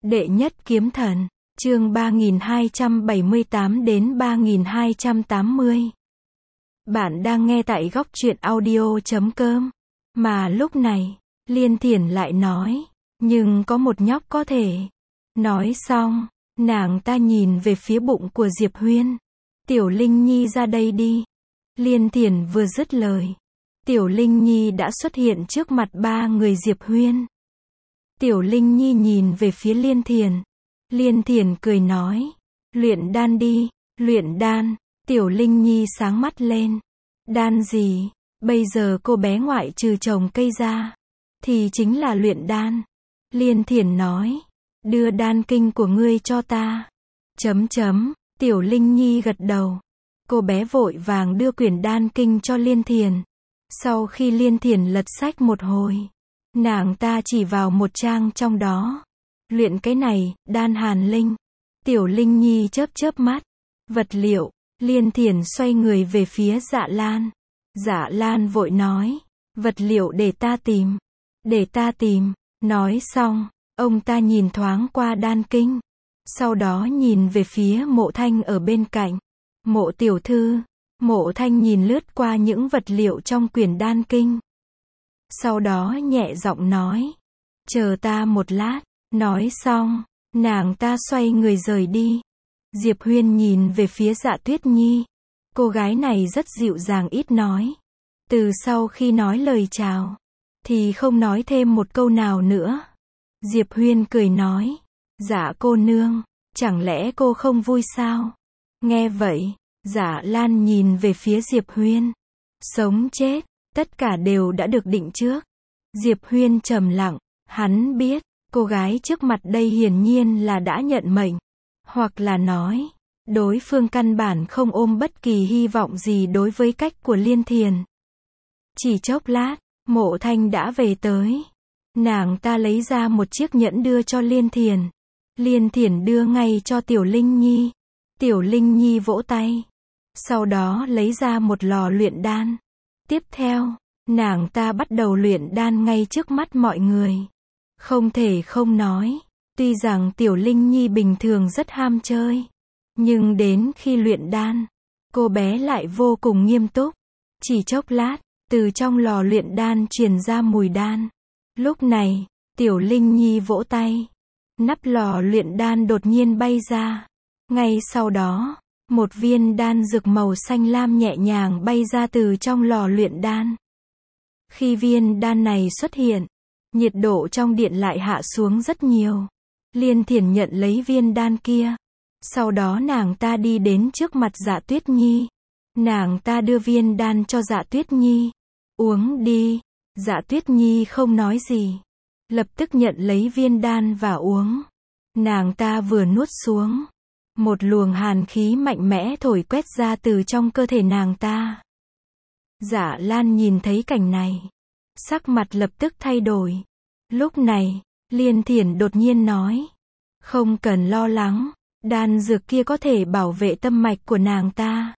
Đệ nhất kiếm thần, chương 3278 đến 3280. Bạn đang nghe tại góc truyện audio.com. Mà lúc này, Liên Thiển lại nói, nhưng có một nhóc có thể. Nói xong, nàng ta nhìn về phía bụng của Diệp Huyên. Tiểu Linh Nhi ra đây đi. Liên Thiển vừa dứt lời, Tiểu Linh Nhi đã xuất hiện trước mặt ba người Diệp Huyên. Tiểu Linh Nhi nhìn về phía Liên Thiển. Liên Thiển cười nói, luyện đan đi, luyện đan. Tiểu Linh Nhi sáng mắt lên. Đan gì? Bây giờ cô bé ngoại trừ trồng cây ra, thì chính là luyện đan. Liên Thiển nói, đưa đan kinh của ngươi cho ta. Tiểu Linh Nhi gật đầu. Cô bé vội vàng đưa quyển đan kinh cho Liên Thiển. Sau khi Liên Thiển lật sách một hồi, nàng ta chỉ vào một trang trong đó. Luyện cái này, đan hàn linh. Tiểu Linh Nhi chớp chớp mắt. Vật liệu. Liên Thiển xoay người về phía Dạ Lan. Dạ Lan vội nói, vật liệu để ta tìm. Để ta tìm. Nói xong, ông ta nhìn thoáng qua đan kinh. Sau đó nhìn về phía Mộ Thanh ở bên cạnh. Mộ tiểu thư. Mộ Thanh nhìn lướt qua những vật liệu trong quyển đan kinh. Sau đó nhẹ giọng nói, chờ ta một lát. Nói xong, nàng ta xoay người rời đi. Diệp Huyên nhìn về phía Dạ Tuyết Nhi. Cô gái này rất dịu dàng ít nói. Từ sau khi nói lời chào, thì không nói thêm một câu nào nữa. Diệp Huyên cười nói, Dạ cô nương, chẳng lẽ cô không vui sao? Nghe vậy, Dạ Lan nhìn về phía Diệp Huyên. Sống chết, tất cả đều đã được định trước. Diệp Huyên trầm lặng, hắn biết, cô gái trước mặt đây hiển nhiên là đã nhận mệnh. Hoặc là nói, đối phương căn bản không ôm bất kỳ hy vọng gì đối với cách của Liên Thiển. Chỉ chốc lát, Mộ Thanh đã về tới. Nàng ta lấy ra một chiếc nhẫn đưa cho Liên Thiển. Liên Thiển đưa ngay cho Tiểu Linh Nhi. Tiểu Linh Nhi vỗ tay. Sau đó lấy ra một lò luyện đan. Tiếp theo, nàng ta bắt đầu luyện đan ngay trước mắt mọi người. Không thể không nói, tuy rằng Tiểu Linh Nhi bình thường rất ham chơi, nhưng đến khi luyện đan, cô bé lại vô cùng nghiêm túc. Chỉ chốc lát, từ trong lò luyện đan truyền ra mùi đan. Lúc này, Tiểu Linh Nhi vỗ tay. Nắp lò luyện đan đột nhiên bay ra. Ngay sau đó, một viên đan dược màu xanh lam nhẹ nhàng bay ra từ trong lò luyện đan. Khi viên đan này xuất hiện, nhiệt độ trong điện lại hạ xuống rất nhiều. Liên Thiển nhận lấy viên đan kia. Sau đó nàng ta đi đến trước mặt Dạ Tuyết Nhi. Nàng ta đưa viên đan cho Dạ Tuyết Nhi. Uống đi. Dạ Tuyết Nhi không nói gì. Lập tức nhận lấy viên đan và uống. Nàng ta vừa nuốt xuống, một luồng hàn khí mạnh mẽ thổi quét ra từ trong cơ thể nàng ta. Dạ Lan nhìn thấy cảnh này, sắc mặt lập tức thay đổi. Lúc này, Liên Thiển đột nhiên nói, không cần lo lắng, đan dược kia có thể bảo vệ tâm mạch của nàng ta,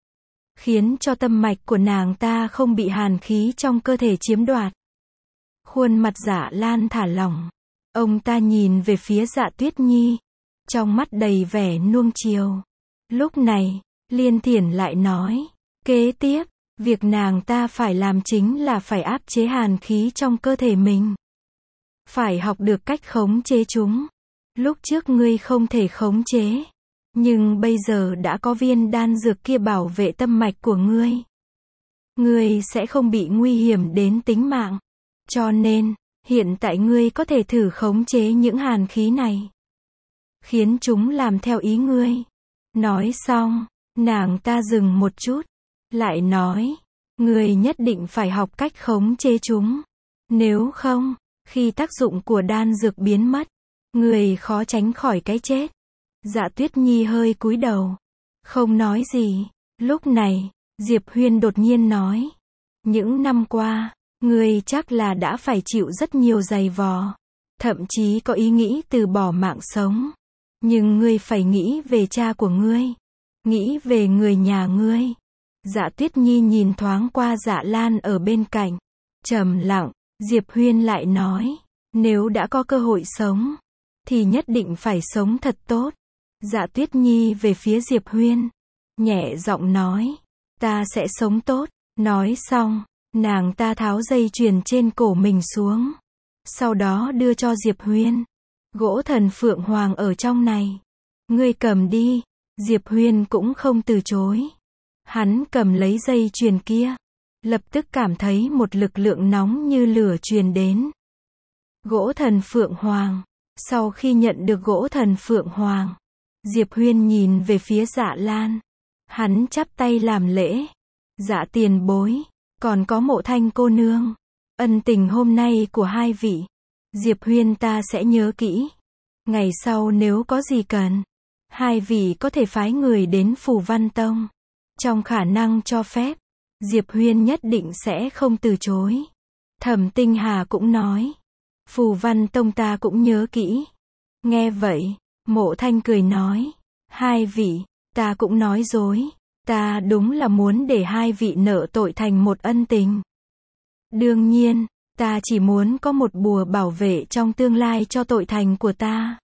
khiến cho tâm mạch của nàng ta không bị hàn khí trong cơ thể chiếm đoạt. Khuôn mặt Dạ Lan thả lỏng. Ông ta nhìn về phía Dạ Tuyết Nhi, trong mắt đầy vẻ nuông chiều. Lúc này, Liên Thiển lại nói, kế tiếp, việc nàng ta phải làm chính là phải áp chế hàn khí trong cơ thể mình. Phải học được cách khống chế chúng. Lúc trước ngươi không thể khống chế, nhưng bây giờ đã có viên đan dược kia bảo vệ tâm mạch của ngươi. Ngươi sẽ không bị nguy hiểm đến tính mạng. Cho nên, hiện tại ngươi có thể thử khống chế những hàn khí này, khiến chúng làm theo ý ngươi. Nói xong, nàng ta dừng một chút, lại nói, ngươi nhất định phải học cách khống chế chúng. Nếu không, khi tác dụng của đan dược biến mất, ngươi khó tránh khỏi cái chết. Dạ Tuyết Nhi hơi cúi đầu, không nói gì. Lúc này, Diệp Huyên đột nhiên nói, những năm qua, ngươi chắc là đã phải chịu rất nhiều giày vò, thậm chí có ý nghĩ từ bỏ mạng sống. Nhưng ngươi phải nghĩ về cha của ngươi, nghĩ về người nhà ngươi. Dạ Tuyết Nhi nhìn thoáng qua Dạ Lan ở bên cạnh, trầm lặng. Diệp Huyên lại nói, nếu đã có cơ hội sống, thì nhất định phải sống thật tốt. Dạ Tuyết Nhi về phía Diệp Huyên, nhẹ giọng nói, ta sẽ sống tốt. Nói xong, nàng ta tháo dây chuyền trên cổ mình xuống, sau đó đưa cho Diệp Huyên. Gỗ thần phượng hoàng ở trong này, ngươi cầm đi. Diệp Huyên cũng không từ chối. Hắn cầm lấy dây chuyền kia, lập tức cảm thấy một lực lượng nóng như lửa truyền đến. Gỗ thần phượng hoàng. Sau khi nhận được gỗ thần phượng hoàng, Diệp Huyên nhìn về phía Dạ Lan. Hắn chắp tay làm lễ. Dạ tiền bối, còn có Mộ Thanh cô nương. Ân tình hôm nay của hai vị, Diệp Huyên ta sẽ nhớ kỹ. Ngày sau nếu có gì cần, hai vị có thể phái người đến Phù Văn Tông. Trong khả năng cho phép, Diệp Huyên nhất định sẽ không từ chối. Thẩm Tinh Hà cũng nói, Phù Văn Tông ta cũng nhớ kỹ. Nghe vậy, Mộ Thanh cười nói, hai vị, ta cũng nói dối. Ta đúng là muốn để hai vị nợ tội thành một ân tình. Đương nhiên, ta chỉ muốn có một bùa bảo vệ trong tương lai cho tội thành của ta.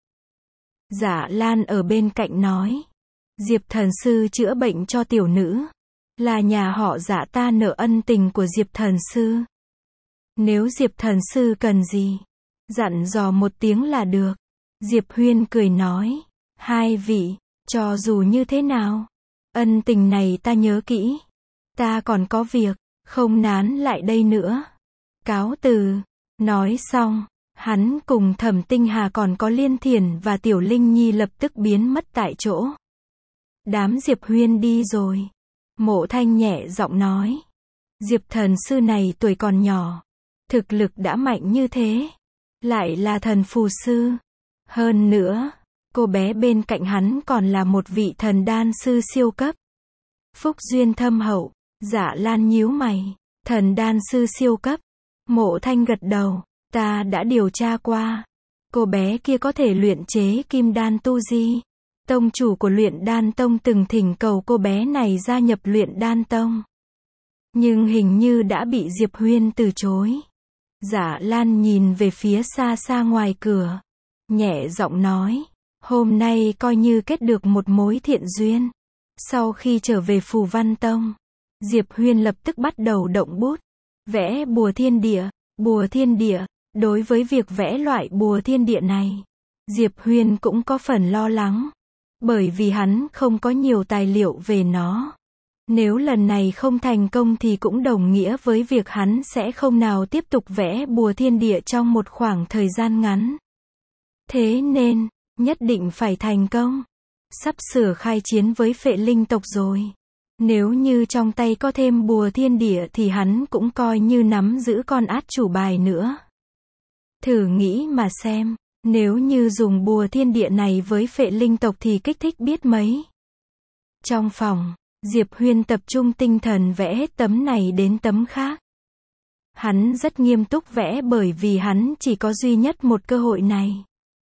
Dạ Lan ở bên cạnh nói, Diệp thần sư chữa bệnh cho tiểu nữ, là nhà họ Dạ ta nợ ân tình của Diệp thần sư. Nếu Diệp thần sư cần gì, dặn dò một tiếng là được. Diệp Huyên cười nói, hai vị, cho dù như thế nào, ân tình này ta nhớ kỹ. Ta còn có việc, không nán lại đây nữa. Cáo từ. Nói xong, hắn cùng Thẩm Tinh Hà còn có Liên Thiển và Tiểu Linh Nhi lập tức biến mất tại chỗ. Đám Diệp Huyên đi rồi. Mộ Thanh nhẹ giọng nói, Diệp thần sư này tuổi còn nhỏ, thực lực đã mạnh như thế, lại là thần phù sư. Hơn nữa, cô bé bên cạnh hắn còn là một vị thần đan sư siêu cấp. Phúc duyên thâm hậu. Dạ Lan nhíu mày, thần đan sư siêu cấp. Mộ Thanh gật đầu, ta đã điều tra qua. Cô bé kia có thể luyện chế kim đan tu di. Tông chủ của luyện đan tông từng thỉnh cầu cô bé này gia nhập luyện đan tông, nhưng hình như đã bị Diệp Huyên từ chối. Dạ Lan nhìn về phía xa xa ngoài cửa, nhẹ giọng nói, hôm nay coi như kết được một mối thiện duyên. Sau khi trở về Phù Văn Tông, Diệp Huyên lập tức bắt đầu động bút, vẽ bùa thiên địa. Bùa thiên địa, đối với việc vẽ loại bùa thiên địa này, Diệp Huyên cũng có phần lo lắng, bởi vì hắn không có nhiều tài liệu về nó. Nếu lần này không thành công thì cũng đồng nghĩa với việc hắn sẽ không nào tiếp tục vẽ bùa thiên địa trong một khoảng thời gian ngắn. Thế nên, nhất định phải thành công. Sắp sửa khai chiến với Phệ Linh tộc rồi. Nếu như trong tay có thêm bùa thiên địa thì hắn cũng coi như nắm giữ con át chủ bài nữa. Thử nghĩ mà xem, nếu như dùng bùa thiên địa này với Phệ Linh tộc thì kích thích biết mấy. Trong phòng, Diệp Huyên tập trung tinh thần vẽ hết tấm này đến tấm khác. Hắn rất nghiêm túc vẽ bởi vì hắn chỉ có duy nhất một cơ hội này.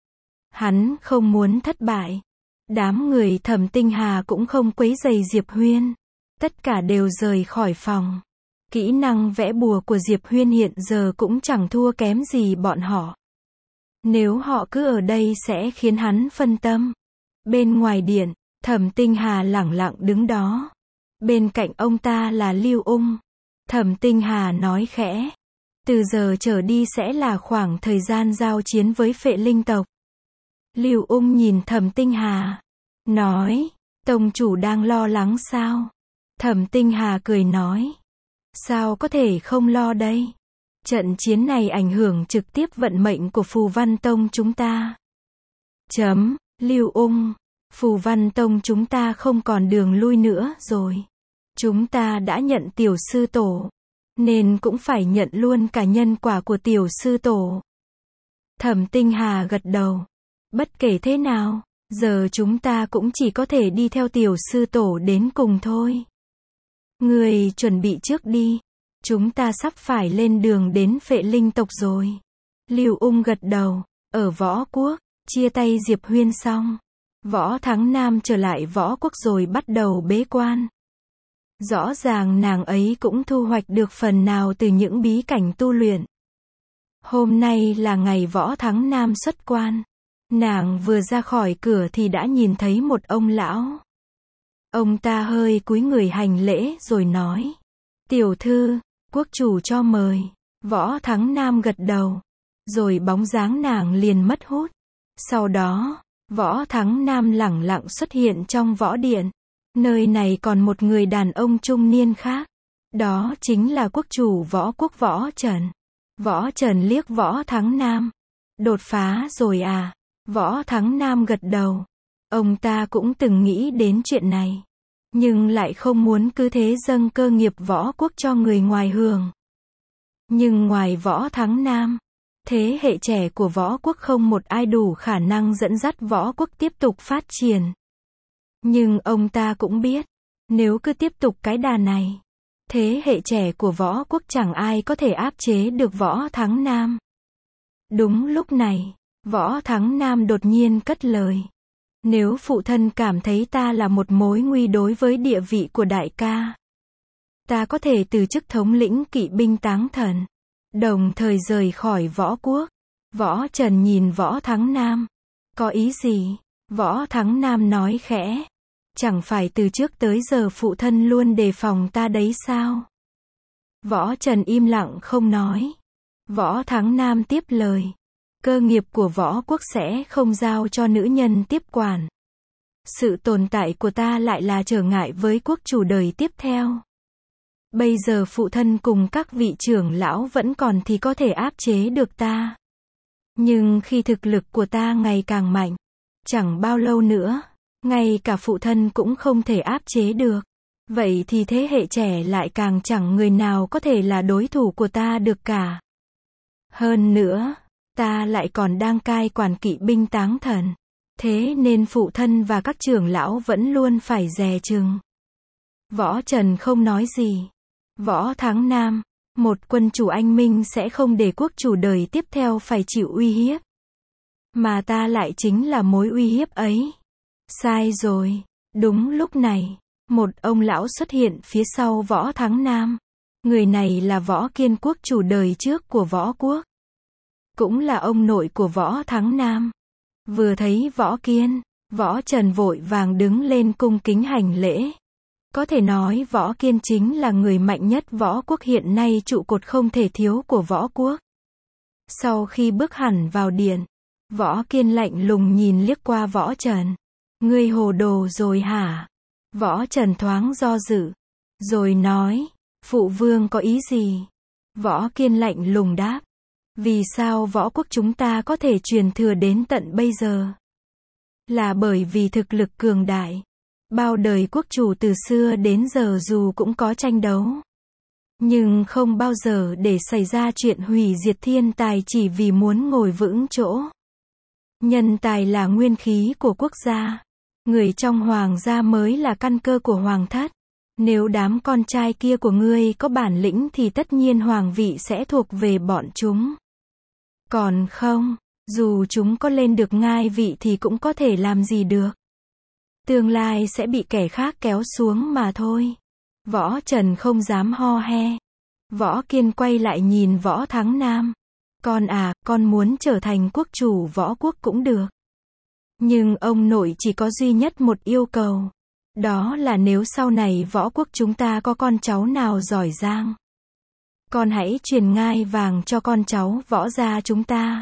Hắn không muốn thất bại. Đám người Thẩm Tinh Hà cũng không quấy rầy Diệp Huyên. Tất cả đều rời khỏi phòng. Kỹ năng vẽ bùa của Diệp Huyên hiện giờ cũng chẳng thua kém gì bọn họ. Nếu họ cứ ở đây sẽ khiến hắn phân tâm. Bên ngoài điện, Thẩm Tinh Hà lẳng lặng đứng đó. Bên cạnh ông ta là Lưu Ung. Thẩm Tinh Hà nói khẽ, từ giờ trở đi sẽ là khoảng thời gian giao chiến với Phệ Linh tộc. Lưu Ung nhìn Thẩm Tinh Hà, nói, tông chủ đang lo lắng sao? Thẩm Tinh Hà cười nói, sao có thể không lo đây? Trận chiến này ảnh hưởng trực tiếp vận mệnh của Phù Văn Tông chúng ta. Lưu Ung, Phù Văn Tông chúng ta không còn đường lui nữa rồi. Chúng ta đã nhận tiểu sư tổ, nên cũng phải nhận luôn cả nhân quả của tiểu sư tổ. Thẩm Tinh Hà gật đầu. Bất kể thế nào, giờ chúng ta cũng chỉ có thể đi theo tiểu sư tổ đến cùng thôi. Người chuẩn bị trước đi. Chúng ta sắp phải lên đường đến Phệ Linh tộc rồi. Lưu Ung gật đầu. Ở Võ Quốc, chia tay Diệp Huyên xong, Võ Thắng Nam trở lại Võ Quốc rồi bắt đầu bế quan. Rõ ràng nàng ấy cũng thu hoạch được phần nào từ những bí cảnh tu luyện. Hôm nay là ngày Võ Thắng Nam xuất quan. Nàng vừa ra khỏi cửa thì đã nhìn thấy một ông lão. Ông ta hơi cúi người hành lễ rồi nói. Tiểu thư, quốc chủ cho mời. Võ Thắng Nam gật đầu. Rồi bóng dáng nàng liền mất hút. Sau đó, Võ Thắng Nam lẳng lặng xuất hiện trong võ điện. Nơi này còn một người đàn ông trung niên khác. Đó chính là quốc chủ võ quốc Võ Trần. Võ Trần liếc Võ Thắng Nam. Đột phá rồi à? Võ Thắng Nam gật đầu. Ông ta cũng từng nghĩ đến chuyện này. Nhưng lại không muốn cứ thế dâng cơ nghiệp võ quốc cho người ngoài hưởng. Nhưng ngoài Võ Thắng Nam, thế hệ trẻ của võ quốc không một ai đủ khả năng dẫn dắt võ quốc tiếp tục phát triển. Nhưng ông ta cũng biết, nếu cứ tiếp tục cái đà này, thế hệ trẻ của võ quốc chẳng ai có thể áp chế được Võ Thắng Nam. Đúng lúc này, Võ Thắng Nam đột nhiên cất lời. Nếu phụ thân cảm thấy ta là một mối nguy đối với địa vị của đại ca, ta có thể từ chức thống lĩnh kỵ binh Táng Thần, đồng thời rời khỏi võ quốc. Võ Trần nhìn Võ Thắng Nam. Có ý gì? Võ Thắng Nam nói khẽ. Chẳng phải từ trước tới giờ phụ thân luôn đề phòng ta đấy sao? Võ Trần im lặng không nói. Võ Thắng Nam tiếp lời. Cơ nghiệp của võ quốc sẽ không giao cho nữ nhân tiếp quản. Sự tồn tại của ta lại là trở ngại với quốc chủ đời tiếp theo. Bây giờ phụ thân cùng các vị trưởng lão vẫn còn thì có thể áp chế được ta. Nhưng khi thực lực của ta ngày càng mạnh, chẳng bao lâu nữa, ngay cả phụ thân cũng không thể áp chế được. Vậy thì thế hệ trẻ lại càng chẳng người nào có thể là đối thủ của ta được cả. Hơn nữa, ta lại còn đang cai quản kỵ binh Táng Thần. Thế nên phụ thân và các trưởng lão vẫn luôn phải dè chừng. Võ Trần không nói gì. Võ Thắng Nam, một quân chủ anh minh sẽ không để quốc chủ đời tiếp theo phải chịu uy hiếp. Mà ta lại chính là mối uy hiếp ấy. Sai rồi. Đúng lúc này, một ông lão xuất hiện phía sau Võ Thắng Nam. Người này là Võ Kiên, quốc chủ đời trước của võ quốc. Cũng là ông nội của Võ Thắng Nam. Vừa thấy Võ Kiên, Võ Trần vội vàng đứng lên cung kính hành lễ. Có thể nói Võ Kiên chính là người mạnh nhất võ quốc hiện nay, trụ cột không thể thiếu của võ quốc. Sau khi bước hẳn vào điện, Võ Kiên lạnh lùng nhìn liếc qua Võ Trần. Ngươi hồ đồ rồi hả? Võ Trần thoáng do dự, rồi nói, phụ vương có ý gì? Võ Kiên lạnh lùng đáp, vì sao võ quốc chúng ta có thể truyền thừa đến tận bây giờ? Là bởi vì thực lực cường đại. Bao đời quốc chủ từ xưa đến giờ dù cũng có tranh đấu, nhưng không bao giờ để xảy ra chuyện hủy diệt thiên tài chỉ vì muốn ngồi vững chỗ. Nhân tài là nguyên khí của quốc gia. Người trong hoàng gia mới là căn cơ của hoàng thất. Nếu đám con trai kia của ngươi có bản lĩnh thì tất nhiên hoàng vị sẽ thuộc về bọn chúng. Còn không, dù chúng có lên được ngai vị thì cũng có thể làm gì được. Tương lai sẽ bị kẻ khác kéo xuống mà thôi. Võ Trần không dám ho he. Võ Kiên quay lại nhìn Võ Thắng Nam. Con à, con muốn trở thành quốc chủ võ quốc cũng được. Nhưng ông nội chỉ có duy nhất một yêu cầu. Đó là nếu sau này võ quốc chúng ta có con cháu nào giỏi giang, con hãy truyền ngai vàng cho con cháu võ gia chúng ta.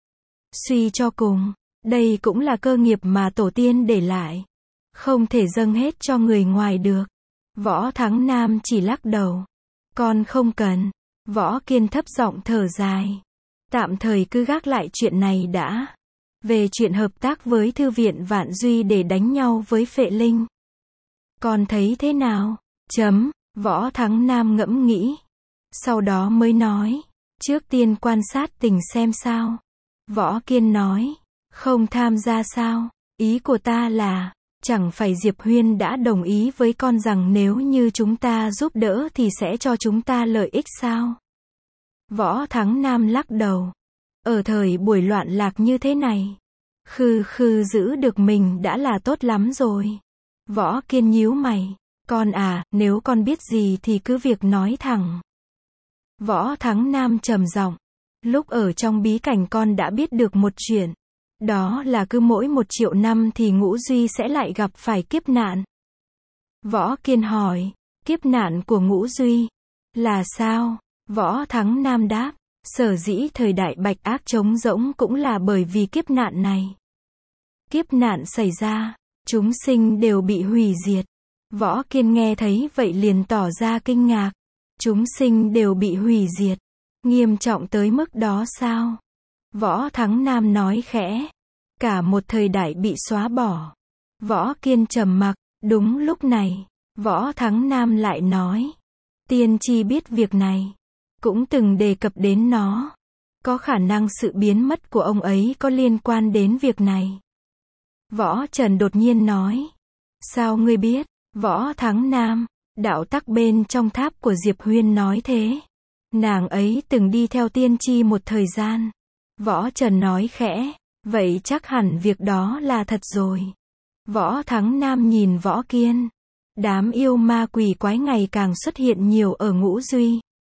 Suy cho cùng, đây cũng là cơ nghiệp mà tổ tiên để lại. Không thể dâng hết cho người ngoài được. Võ Thắng Nam chỉ lắc đầu. Con không cần. Võ Kiên thấp giọng thở dài. Tạm thời cứ gác lại chuyện này đã. Về chuyện hợp tác với Thư viện Vạn Duy để đánh nhau với Phệ Linh, con thấy thế nào? Võ Thắng Nam ngẫm nghĩ. Sau đó mới nói. Trước tiên quan sát tình xem sao. Võ Kiên nói. Không tham gia sao? Ý của ta là, chẳng phải Diệp Huyên đã đồng ý với con rằng nếu như chúng ta giúp đỡ thì sẽ cho chúng ta lợi ích sao? Võ Thắng Nam lắc đầu. Ở thời buổi loạn lạc như thế này, khư giữ được mình đã là tốt lắm rồi. Võ Kiên nhíu mày. Con à, nếu con biết gì thì cứ việc nói thẳng. Võ Thắng Nam trầm giọng. Lúc ở trong bí cảnh con đã biết được một chuyện. Đó là cứ mỗi 1 triệu năm thì Ngũ Duy sẽ lại gặp phải kiếp nạn. Võ Kiên hỏi, kiếp nạn của Ngũ Duy là sao? Võ Thắng Nam đáp, sở dĩ thời đại bạch ác trống rỗng cũng là bởi vì kiếp nạn này. Kiếp nạn xảy ra, chúng sinh đều bị hủy diệt. Võ Kiên nghe thấy vậy liền tỏ ra kinh ngạc. Chúng sinh đều bị hủy diệt. Nghiêm trọng tới mức đó sao? Võ Thắng Nam nói khẽ. Cả một thời đại bị xóa bỏ. Võ Kiên trầm mặc. Đúng lúc này, Võ Thắng Nam lại nói. Tiên tri biết việc này. Cũng từng đề cập đến nó. Có khả năng sự biến mất của ông ấy có liên quan đến việc này. Võ Trần đột nhiên nói. Sao ngươi biết? Võ Thắng Nam, đạo tắc bên trong tháp của Diệp Huyên nói thế. Nàng ấy từng đi theo tiên tri một thời gian. Võ Trần nói khẽ. Vậy chắc hẳn việc đó là thật rồi. Võ Thắng Nam nhìn Võ Kiên. Đám yêu ma quỷ quái ngày càng xuất hiện nhiều ở Ngũ Duy.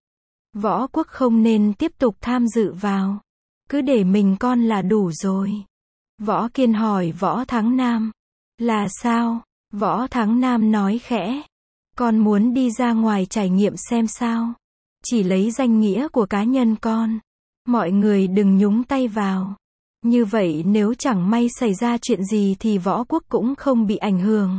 Võ Quốc không nên tiếp tục tham dự vào. Cứ để mình con là đủ rồi. Võ Kiên hỏi Võ Thắng Nam. Là sao? Võ Thắng Nam nói khẽ. Con muốn đi ra ngoài trải nghiệm xem sao. Chỉ lấy danh nghĩa của cá nhân con. Mọi người đừng nhúng tay vào. Như vậy nếu chẳng may xảy ra chuyện gì thì Võ Quốc cũng không bị ảnh hưởng.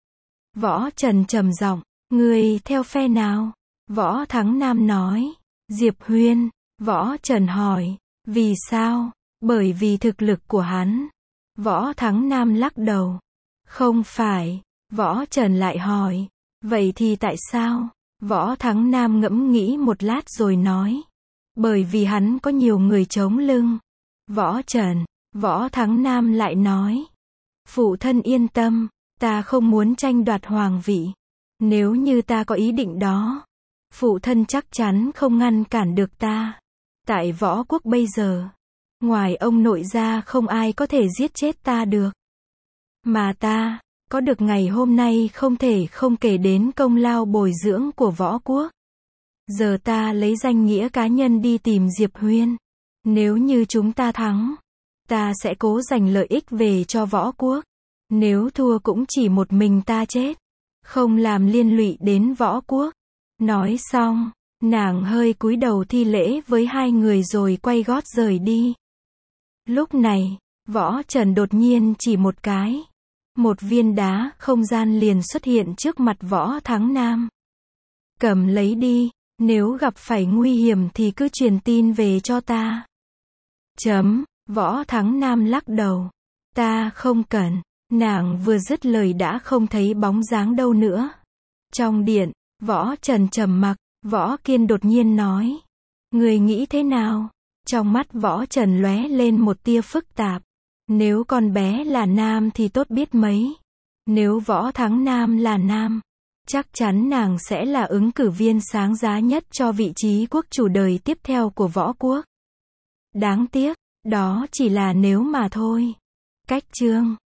Võ Trần trầm giọng. Người theo phe nào? Võ Thắng Nam nói. Diệp Huyên. Võ Trần hỏi. Vì sao? Bởi vì thực lực của hắn. Võ Thắng Nam lắc đầu. Không phải. Võ Trần lại hỏi. Vậy thì tại sao? Võ Thắng Nam ngẫm nghĩ một lát rồi nói. Bởi vì hắn có nhiều người chống lưng. Võ Trần. Võ Thắng Nam lại nói. Phụ thân yên tâm. Ta không muốn tranh đoạt hoàng vị. Nếu như ta có ý định đó, phụ thân chắc chắn không ngăn cản được ta. Tại Võ Quốc bây giờ, ngoài ông nội ra không ai có thể giết chết ta được. Mà ta có được ngày hôm nay không thể không kể đến công lao bồi dưỡng của Võ Quốc. Giờ ta lấy danh nghĩa cá nhân đi tìm Diệp Huyên. Nếu như chúng ta thắng, ta sẽ cố giành lợi ích về cho Võ Quốc. Nếu thua cũng chỉ một mình ta chết, không làm liên lụy đến Võ Quốc. Nói xong, nàng hơi cúi đầu thi lễ với hai người rồi quay gót rời đi. Lúc này, Võ Trần đột nhiên chỉ một cái. Một viên đá không gian liền xuất hiện trước mặt Võ Thắng Nam. Cầm lấy đi, nếu gặp phải nguy hiểm thì cứ truyền tin về cho ta. Võ Thắng Nam lắc đầu. Ta không cần. Nàng vừa dứt lời đã không thấy bóng dáng đâu nữa. Trong điện, Võ Trần trầm mặc. Võ Kiên đột nhiên nói. Người nghĩ thế nào? Trong mắt Võ Trần lóe lên một tia phức tạp. Nếu con bé là nam thì tốt biết mấy. Nếu Võ Thắng Nam là nam, chắc chắn nàng sẽ là ứng cử viên sáng giá nhất cho vị trí quốc chủ đời tiếp theo của Võ Quốc. Đáng tiếc, đó chỉ là nếu mà thôi. Cách chương